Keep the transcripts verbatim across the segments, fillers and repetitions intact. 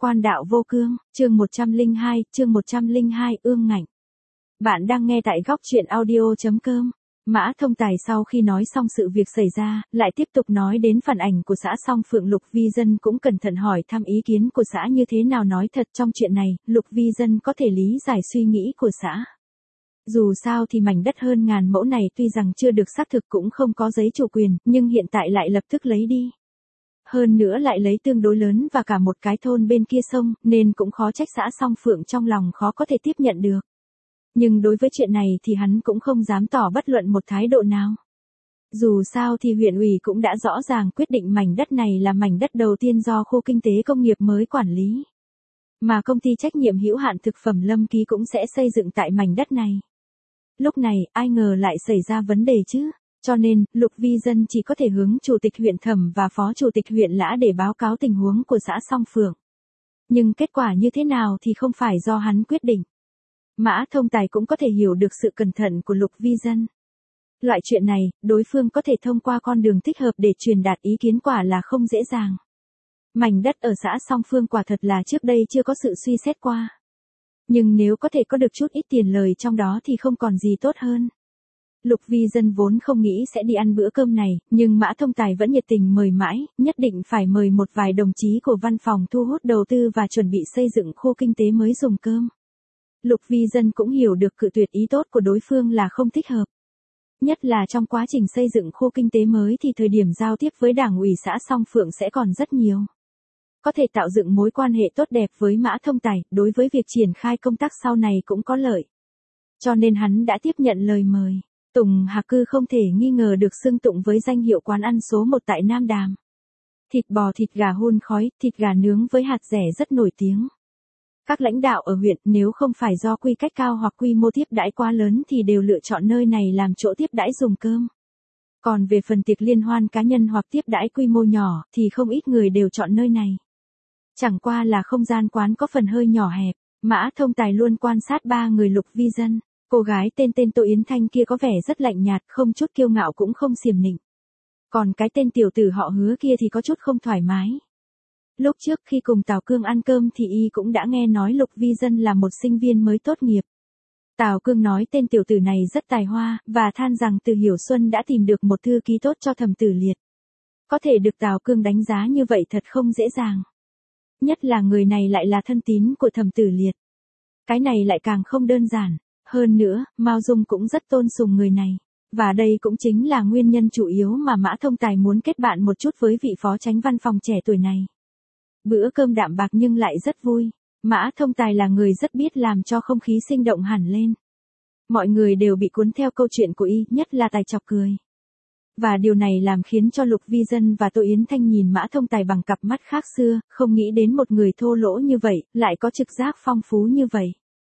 Quan đạo vô cương, chương một trăm lẻ hai, chương một trăm lẻ hai, ương ngạnh. Bạn đang nghe tại góc truyện audio.com. Mã Thông Tài sau khi nói xong sự việc xảy ra, lại tiếp tục nói đến phản ảnh của xã Song Phượng. Lục Vi Dân cũng cẩn thận hỏi thăm ý kiến của xã như thế nào. Nói thật trong chuyện này, Lục Vi Dân có thể lý giải suy nghĩ của xã. Dù sao thì mảnh đất hơn ngàn mẫu này tuy rằng chưa được xác thực cũng không có giấy chủ quyền, nhưng hiện tại lại lập tức lấy đi. Hơn nữa lại lấy tương đối lớn và cả một cái thôn bên kia sông, nên cũng khó trách xã Song Phượng trong lòng khó có thể tiếp nhận được. Nhưng đối với chuyện này thì hắn cũng không dám tỏ bất luận một thái độ nào. Dù sao thì huyện ủy cũng đã rõ ràng quyết định mảnh đất này là mảnh đất đầu tiên do khu kinh tế công nghiệp mới quản lý. Mà công ty trách nhiệm hữu hạn thực phẩm Lâm Ký cũng sẽ xây dựng tại mảnh đất này. Lúc này, ai ngờ lại xảy ra vấn đề chứ? Cho nên, Lục Vi Dân chỉ có thể hướng Chủ tịch huyện Thẩm và Phó Chủ tịch huyện Lã để báo cáo tình huống của xã Song Phượng. Nhưng kết quả như thế nào thì không phải do hắn quyết định. Mã Thông Tài cũng có thể hiểu được sự cẩn thận của Lục Vi Dân. Loại chuyện này, đối phương có thể thông qua con đường thích hợp để truyền đạt ý kiến quả là không dễ dàng. Mảnh đất ở xã Song Phượng quả thật là trước đây chưa có sự suy xét qua. Nhưng nếu có thể có được chút ít tiền lời trong đó thì không còn gì tốt hơn. Lục Vi Dân vốn không nghĩ sẽ đi ăn bữa cơm này, nhưng Mã Thông Tài vẫn nhiệt tình mời mãi, nhất định phải mời một vài đồng chí của văn phòng thu hút đầu tư và chuẩn bị xây dựng khu kinh tế mới dùng cơm. Lục Vi Dân cũng hiểu được cự tuyệt ý tốt của đối phương là không thích hợp. Nhất là trong quá trình xây dựng khu kinh tế mới thì thời điểm giao tiếp với đảng ủy xã Song Phượng sẽ còn rất nhiều. Có thể tạo dựng mối quan hệ tốt đẹp với Mã Thông Tài, đối với việc triển khai công tác sau này cũng có lợi. Cho nên hắn đã tiếp nhận lời mời. Tùng Hạc Cư không thể nghi ngờ được xưng tụng với danh hiệu quán ăn số một tại Nam Đàm. Thịt bò, thịt gà hun khói, thịt gà nướng với hạt dẻ rất nổi tiếng. Các lãnh đạo ở huyện nếu không phải do quy cách cao hoặc quy mô tiếp đãi quá lớn thì đều lựa chọn nơi này làm chỗ tiếp đãi dùng cơm. Còn về phần tiệc liên hoan cá nhân hoặc tiếp đãi quy mô nhỏ thì không ít người đều chọn nơi này. Chẳng qua là không gian quán có phần hơi nhỏ hẹp. Mã Thông Tài luôn quan sát ba người Lục Vi Dân. Cô gái tên tên Tô Yến Thanh kia có vẻ rất lạnh nhạt, không chút kiêu ngạo cũng không xiềm nịnh. Còn cái tên tiểu tử họ Hứa kia thì có chút không thoải mái. Lúc trước khi cùng Tào Cương ăn cơm thì y cũng đã nghe nói Lục Vi Dân là một sinh viên mới tốt nghiệp. Tào Cương nói tên tiểu tử này rất tài hoa, và than rằng Từ Hiểu Xuân đã tìm được một thư ký tốt cho Thẩm Tử Liệt. Có thể được Tào Cương đánh giá như vậy thật không dễ dàng. Nhất là người này lại là thân tín của Thẩm Tử Liệt. Cái này lại càng không đơn giản. Hơn nữa, Mao Dung cũng rất tôn sùng người này. Và đây cũng chính là nguyên nhân chủ yếu mà Mã Thông Tài muốn kết bạn một chút với vị phó chánh văn phòng trẻ tuổi này. Bữa cơm đạm bạc nhưng lại rất vui. Mã Thông Tài là người rất biết làm cho không khí sinh động hẳn lên. Mọi người đều bị cuốn theo câu chuyện của y, nhất là Tài chọc cười. Và điều này làm khiến cho Lục Vi Dân và Tô Yến Thanh nhìn Mã Thông Tài bằng cặp mắt khác xưa, không nghĩ đến một người thô lỗ như vậy, lại có trực giác phong phú như vậy.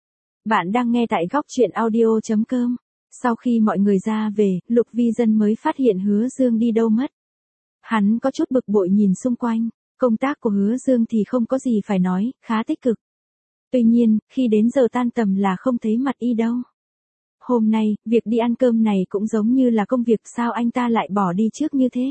Bạn đang nghe tại góc truyện audio.com. Sau khi mọi người ra về, Lục Vi Dân mới phát hiện Hứa Dương đi đâu mất. Hắn có chút bực bội nhìn xung quanh, công tác của Hứa Dương thì không có gì phải nói, khá tích cực. Tuy nhiên, khi đến giờ tan tầm là không thấy mặt y đâu. Hôm nay, việc đi ăn cơm này cũng giống như là công việc, sao anh ta lại bỏ đi trước như thế?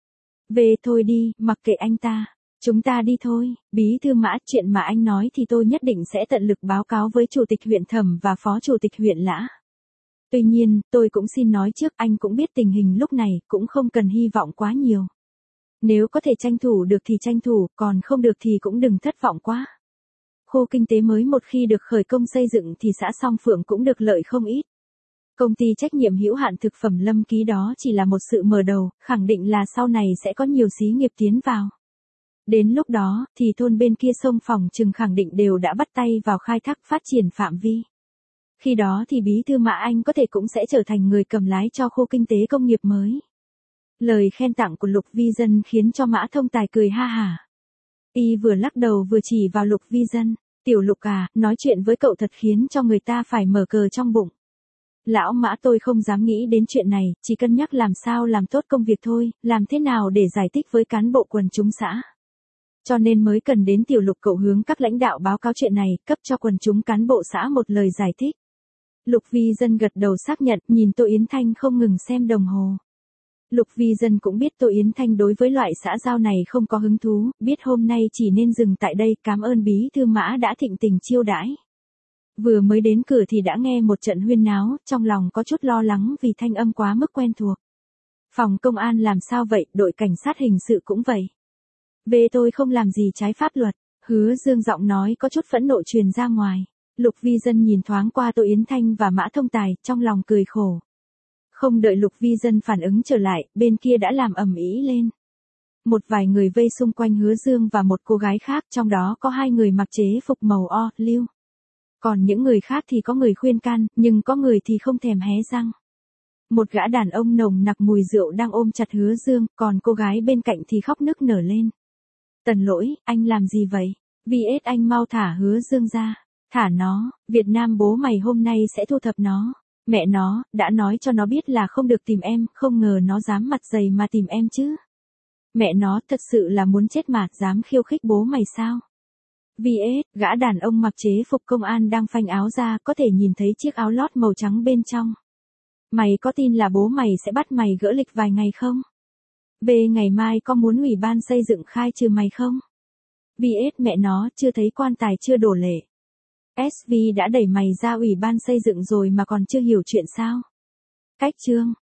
Về thôi đi, mặc kệ anh ta. Chúng ta đi thôi, Bí thư Mã, chuyện mà anh nói thì tôi nhất định sẽ tận lực báo cáo với Chủ tịch huyện Thẩm và Phó Chủ tịch huyện Lã. Tuy nhiên, tôi cũng xin nói trước, anh cũng biết tình hình lúc này, cũng không cần hy vọng quá nhiều. Nếu có thể tranh thủ được thì tranh thủ, còn không được thì cũng đừng thất vọng quá. Khu kinh tế mới một khi được khởi công xây dựng thì xã Song Phượng cũng được lợi không ít. Công ty trách nhiệm hữu hạn thực phẩm Lâm Ký đó chỉ là một sự mở đầu, khẳng định là sau này sẽ có nhiều xí nghiệp tiến vào. Đến lúc đó, thì thôn bên kia sông phòng trừng khẳng định đều đã bắt tay vào khai thác phát triển phạm vi. Khi đó thì Bí thư Mã Anh có thể cũng sẽ trở thành người cầm lái cho khu kinh tế công nghiệp mới. Lời khen tặng của Lục Vi Dân khiến cho Mã Thông Tài cười ha hả. Y vừa lắc đầu vừa chỉ vào Lục Vi Dân. Tiểu Lục à, nói chuyện với cậu thật khiến cho người ta phải mở cờ trong bụng. Lão Mã, tôi không dám nghĩ đến chuyện này, chỉ cân nhắc làm sao làm tốt công việc thôi, làm thế nào để giải thích với cán bộ quần chúng xã. Cho nên mới cần đến Tiểu Lục cậu hướng các lãnh đạo báo cáo chuyện này, cấp cho quần chúng cán bộ xã một lời giải thích. Lục Vi Dân gật đầu xác nhận, nhìn Tô Yến Thanh không ngừng xem đồng hồ. Lục Vi Dân cũng biết Tô Yến Thanh đối với loại xã giao này không có hứng thú, biết hôm nay chỉ nên dừng tại đây, cảm ơn bí thư Mã đã thịnh tình chiêu đãi. Vừa mới đến cửa thì đã nghe một trận huyên náo, trong lòng có chút lo lắng vì thanh âm quá mức quen thuộc. Phòng công an làm sao vậy, đội cảnh sát hình sự cũng vậy. Về tôi không làm gì trái pháp luật, Hứa Dương giọng nói có chút phẫn nộ truyền ra ngoài. Lục Vi Dân nhìn thoáng qua Tô Yến Thanh và Mã Thông Tài, trong lòng cười khổ. Không đợi Lục Vi Dân phản ứng trở lại, bên kia đã làm ầm ĩ lên. Một vài người vây xung quanh Hứa Dương và một cô gái khác, trong đó có hai người mặc chế phục màu o, lưu. Còn những người khác thì có người khuyên can, nhưng có người thì không thèm hé răng. Một gã đàn ông nồng nặc mùi rượu đang ôm chặt Hứa Dương, còn cô gái bên cạnh thì khóc nức nở lên. Tần Lỗi, anh làm gì vậy? vê ét anh mau thả Hứa Dương ra. Thả nó, Việt Nam bố mày hôm nay sẽ thu thập nó. Mẹ nó, đã nói cho nó biết là không được tìm em, không ngờ nó dám mặt dày mà tìm em chứ. Mẹ nó thật sự là muốn chết mà, dám khiêu khích bố mày sao? vê ét, gã đàn ông mặc chế phục công an đang phanh áo ra, có thể nhìn thấy chiếc áo lót màu trắng bên trong. Mày có tin là bố mày sẽ bắt mày gỡ lịch vài ngày không? Về ngày mai có muốn ủy ban xây dựng khai trừ mày không? vê ét mẹ nó, chưa thấy quan tài chưa đổ lệ. ét vê đã đẩy mày ra ủy ban xây dựng rồi mà còn chưa hiểu chuyện sao? Cách chương